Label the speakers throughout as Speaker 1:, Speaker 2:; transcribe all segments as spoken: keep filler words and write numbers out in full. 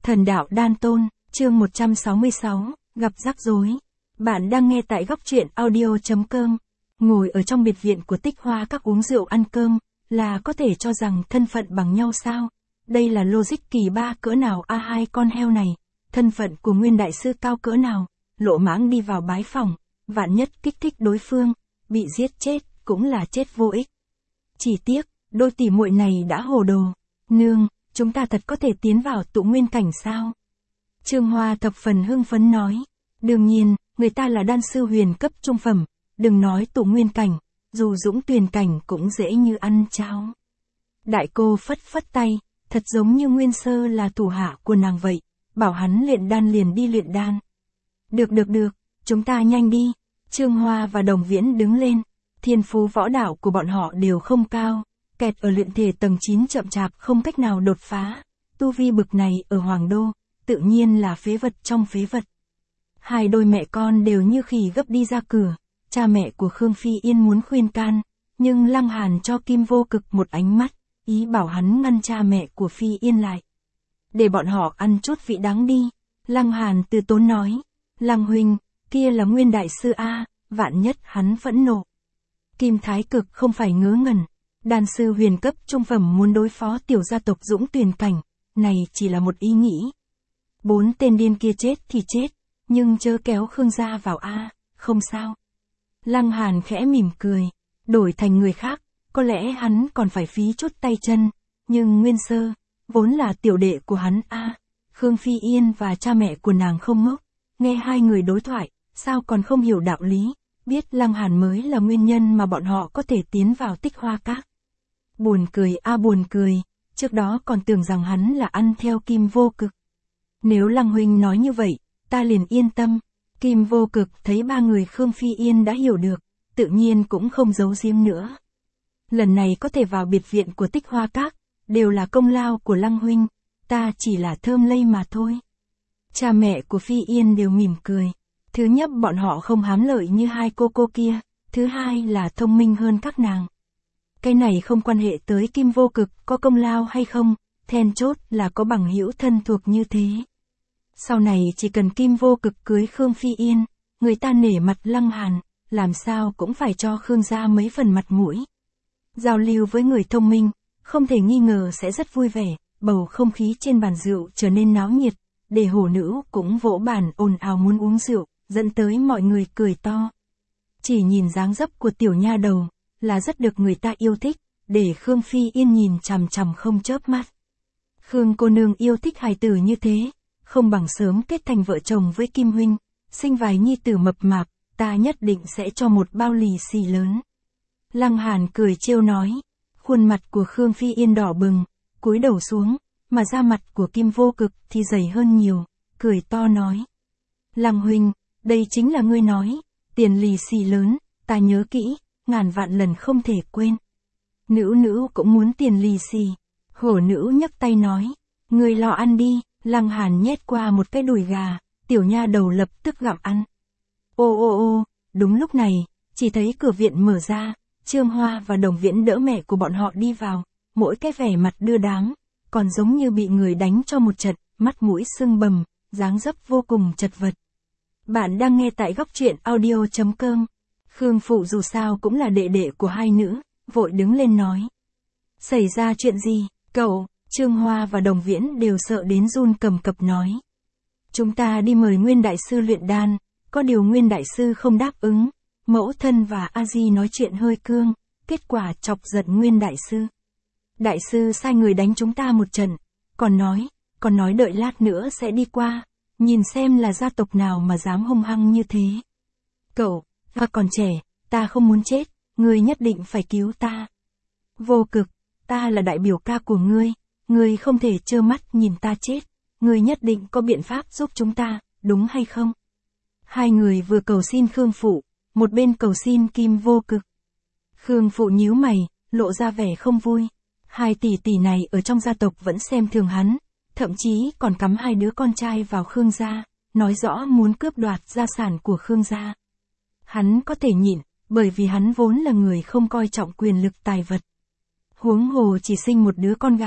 Speaker 1: Thần đạo Đan Tôn, chương một trăm sáu mươi sáu, gặp rắc rối. Bạn đang nghe tại góc truyện audio.com. Ngồi ở trong biệt viện của Tích Hoa Các uống rượu ăn cơm, là có thể cho rằng thân phận bằng nhau sao? Đây là logic kỳ ba cỡ nào a hai con heo này? Thân phận của Nguyên Đại Sư cao cỡ nào? Lộ mãng đi vào bái phòng, vạn nhất kích thích đối phương, bị giết chết, cũng là chết vô ích. Chỉ tiếc, đôi tỷ muội này đã hồ đồ. Nương, chúng ta thật có thể tiến vào tụ nguyên cảnh sao? Trương Hoa thập phần hưng phấn nói. Đương nhiên, người ta là đan sư huyền cấp trung phẩm, đừng nói tụ nguyên cảnh, dù dũng tuyền cảnh cũng dễ như ăn cháo. Đại cô phất phất tay, thật giống như Nguyên Sơ là thủ hạ của nàng vậy, bảo hắn luyện đan liền đi luyện đan. Được được được, chúng ta nhanh đi. Trương Hoa và Đồng Viễn đứng lên, thiên phú võ đạo của bọn họ đều không cao, kẹt ở luyện thể tầng chín chậm chạp không cách nào đột phá, tu vi bực này ở Hoàng Đô, tự nhiên là phế vật trong phế vật. Hai đôi mẹ con đều như khỉ gấp đi ra cửa, cha mẹ của Khương Phi Yên muốn khuyên can, nhưng Lăng Hàn cho Kim Vô Cực một ánh mắt, ý bảo hắn ngăn cha mẹ của Phi Yên lại. Để bọn họ ăn chút vị đắng đi, Lăng Hàn từ tốn nói, Lăng huynh, kia là Nguyên Đại Sư A, vạn nhất hắn phẫn nộ. Kim Thái Cực không phải ngớ ngẩn, đan sư huyền cấp trung phẩm muốn đối phó tiểu gia tộc dũng tuyền cảnh, này chỉ là một ý nghĩ. Bốn tên điên kia chết thì chết, nhưng chớ kéo Khương gia vào A, không sao. Lăng Hàn khẽ mỉm cười, đổi thành người khác, có lẽ hắn còn phải phí chút tay chân, nhưng Nguyên Sơ, vốn là tiểu đệ của hắn A, Khương Phi Yên và cha mẹ của nàng không ngốc, nghe hai người đối thoại, sao còn không hiểu đạo lý, biết Lăng Hàn mới là nguyên nhân mà bọn họ có thể tiến vào Tích Hoa Các. Buồn cười a buồn cười, trước đó còn tưởng rằng hắn là ăn theo Kim Vô Cực. Nếu Lăng huynh nói như vậy, ta liền yên tâm. Kim Vô Cực thấy ba người Khương Phi Yên đã hiểu được, tự nhiên cũng không giấu giếm nữa. Lần này có thể vào biệt viện của Tích Hoa Các, đều là công lao của Lăng huynh, ta chỉ là thơm lây mà thôi. Cha mẹ của Phi Yên đều mỉm cười. Thứ nhất bọn họ không hám lợi như hai cô cô kia, thứ hai là thông minh hơn các nàng. Cái này không quan hệ tới Kim Vô Cực có công lao hay không, then chốt là có bằng hữu thân thuộc như thế. Sau này chỉ cần Kim Vô Cực cưới Khương Phi Yên, người ta nể mặt Lăng Hàn, làm sao cũng phải cho Khương gia mấy phần mặt mũi. Giao lưu với người thông minh, không thể nghi ngờ sẽ rất vui vẻ, bầu không khí trên bàn rượu trở nên náo nhiệt, để hổ nữ cũng vỗ bàn ồn ào muốn uống rượu, dẫn tới mọi người cười to. Chỉ nhìn dáng dấp của tiểu nha đầu, là rất được người ta yêu thích, để Khương Phi Yên nhìn chằm chằm không chớp mắt. Khương cô nương yêu thích hài tử như thế, không bằng sớm kết thành vợ chồng với Kim huynh, sinh vài nhi tử mập mạp, ta nhất định sẽ cho một bao lì xì lớn. Lăng Hàn cười trêu nói, khuôn mặt của Khương Phi Yên đỏ bừng, cúi đầu xuống, mà da mặt của Kim Vô Cực thì dày hơn nhiều, cười to nói. Lăng huynh, đây chính là ngươi nói, tiền lì xì lớn, ta nhớ kỹ, ngàn vạn lần không thể quên. Nữ nữ cũng muốn tiền lì xì. Hổ nữ nhấc tay nói, ngươi lo ăn đi. Lăng Hàn nhét qua một cái đùi gà, tiểu nha đầu lập tức gặm ăn. Ô ô ô, đúng lúc này, chỉ thấy cửa viện mở ra, Trương Hoa và Đồng Viễn đỡ mẹ của bọn họ đi vào, mỗi cái vẻ mặt đưa đám, còn giống như bị người đánh cho một trận, mắt mũi sưng bầm, dáng dấp vô cùng chật vật. Bạn đang nghe tại góc truyện audio.com. Khương Phụ dù sao cũng là đệ đệ của hai nữ, vội đứng lên nói. Xảy ra chuyện gì, cậu? Trương Hoa và Đồng Viễn đều sợ đến run cầm cập nói. Chúng ta đi mời Nguyên Đại Sư luyện đan, có điều Nguyên Đại Sư không đáp ứng, mẫu thân và A-di nói chuyện hơi cương, kết quả chọc giận Nguyên Đại Sư. Đại Sư sai người đánh chúng ta một trận, còn nói, còn nói đợi lát nữa sẽ đi qua, nhìn xem là gia tộc nào mà dám hung hăng như thế. Cậu, và còn trẻ, ta không muốn chết, ngươi nhất định phải cứu ta. Vô Cực, ta là đại biểu ca của ngươi. Ngươi không thể trơ mắt nhìn ta chết, ngươi nhất định có biện pháp giúp chúng ta, đúng hay không? Hai người vừa cầu xin Khương Phụ, một bên cầu xin Kim Vô Cực. Khương Phụ nhíu mày, lộ ra vẻ không vui. Hai tỷ tỷ này ở trong gia tộc vẫn xem thường hắn, thậm chí còn cắm hai đứa con trai vào Khương gia, nói rõ muốn cướp đoạt gia sản của Khương gia. Hắn có thể nhịn, bởi vì hắn vốn là người không coi trọng quyền lực tài vật. Huống hồ chỉ sinh một đứa con gái,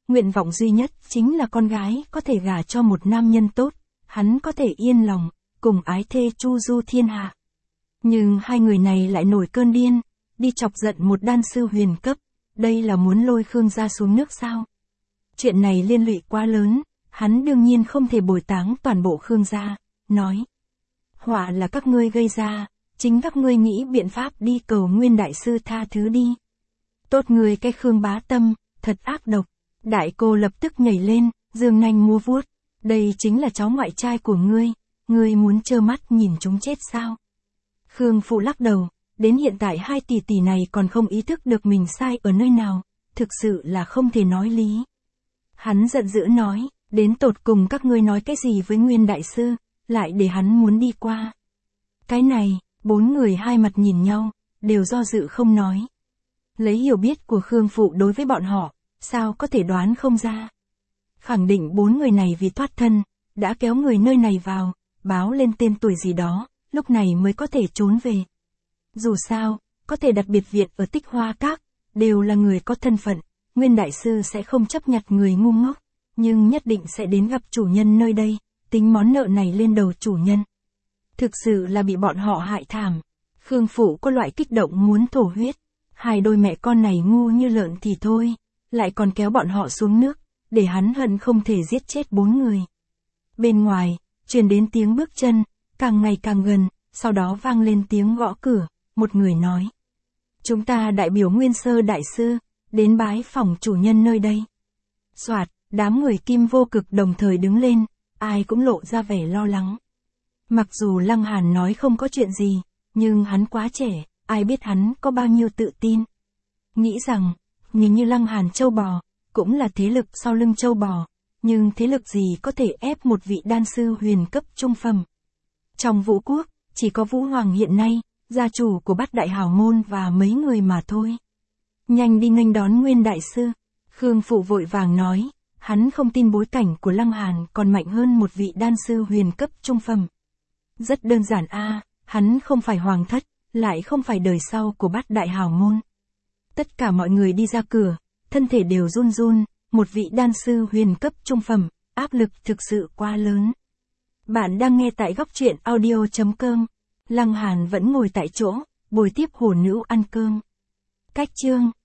Speaker 1: nguyện vọng duy nhất chính là con gái có thể gả cho một nam nhân tốt, hắn có thể yên lòng, cùng ái thê chu du thiên hạ. Nhưng hai người này lại nổi cơn điên, đi chọc giận một đan sư huyền cấp, đây là muốn lôi Khương gia xuống nước sao? Chuyện này liên lụy quá lớn, hắn đương nhiên không thể bồi táng toàn bộ Khương gia, nói. Họa là các ngươi gây ra, chính các ngươi nghĩ biện pháp đi cầu Nguyên đại sư tha thứ đi. Tốt người cái Khương bá tâm, thật ác độc. Đại cô lập tức nhảy lên, giương nanh múa vuốt. Đây chính là cháu ngoại trai của ngươi, ngươi muốn trơ mắt nhìn chúng chết sao? Khương phụ lắc đầu, đến hiện tại hai tỷ tỷ này còn không ý thức được mình sai ở nơi nào, thực sự là không thể nói lý. Hắn giận dữ nói, đến tột cùng các ngươi nói cái gì với Nguyên đại sư, lại để hắn muốn đi qua. Cái này, bốn người hai mặt nhìn nhau, đều do dự không nói. Lấy hiểu biết của Khương phụ đối với bọn họ, sao có thể đoán không ra. Khẳng định bốn người này vì thoát thân, đã kéo người nơi này vào, báo lên tên tuổi gì đó, lúc này mới có thể trốn về. Dù sao, có thể đặt biệt viện ở Tích Hoa Các, đều là người có thân phận, Nguyên đại sư sẽ không chấp nhặt người ngu ngốc, nhưng nhất định sẽ đến gặp chủ nhân nơi đây, tính món nợ này lên đầu chủ nhân. Thực sự là bị bọn họ hại thảm. Khương phụ có loại kích động muốn thổ huyết. Hai đôi mẹ con này ngu như lợn thì thôi, lại còn kéo bọn họ xuống nước, để hắn hận không thể giết chết bốn người. Bên ngoài, truyền đến tiếng bước chân, càng ngày càng gần, sau đó vang lên tiếng gõ cửa, một người nói. Chúng ta đại biểu Nguyên Sơ đại sư, đến bái phỏng chủ nhân nơi đây. Soạt, đám người Kim Vô Cực đồng thời đứng lên, ai cũng lộ ra vẻ lo lắng. Mặc dù Lăng Hàn nói không có chuyện gì, nhưng hắn quá trẻ, ai biết hắn có bao nhiêu tự tin. Nghĩ rằng, nhìn như Lăng Hàn châu bò, cũng là thế lực sau lưng châu bò, nhưng thế lực gì có thể ép một vị đan sư huyền cấp trung phẩm. Trong Vũ Quốc, chỉ có Vũ Hoàng hiện nay, gia chủ của Bát Đại Hào Môn và mấy người mà thôi. Nhanh đi nghênh đón Nguyên đại sư. Khương phụ vội vàng nói, hắn không tin bối cảnh của Lăng Hàn còn mạnh hơn một vị đan sư huyền cấp trung phẩm. Rất đơn giản a, hắn không phải hoàng thất, lại không phải đời sau của Bát Đại Hào Môn. Tất cả mọi người đi ra cửa, thân thể đều run run, một vị đan sư huyền cấp trung phẩm, áp lực thực sự quá lớn. Bạn đang nghe tại góc truyện audio chấm com. Lăng Hàn vẫn ngồi tại chỗ, bồi tiếp hổ nữ ăn cơm. Cách chương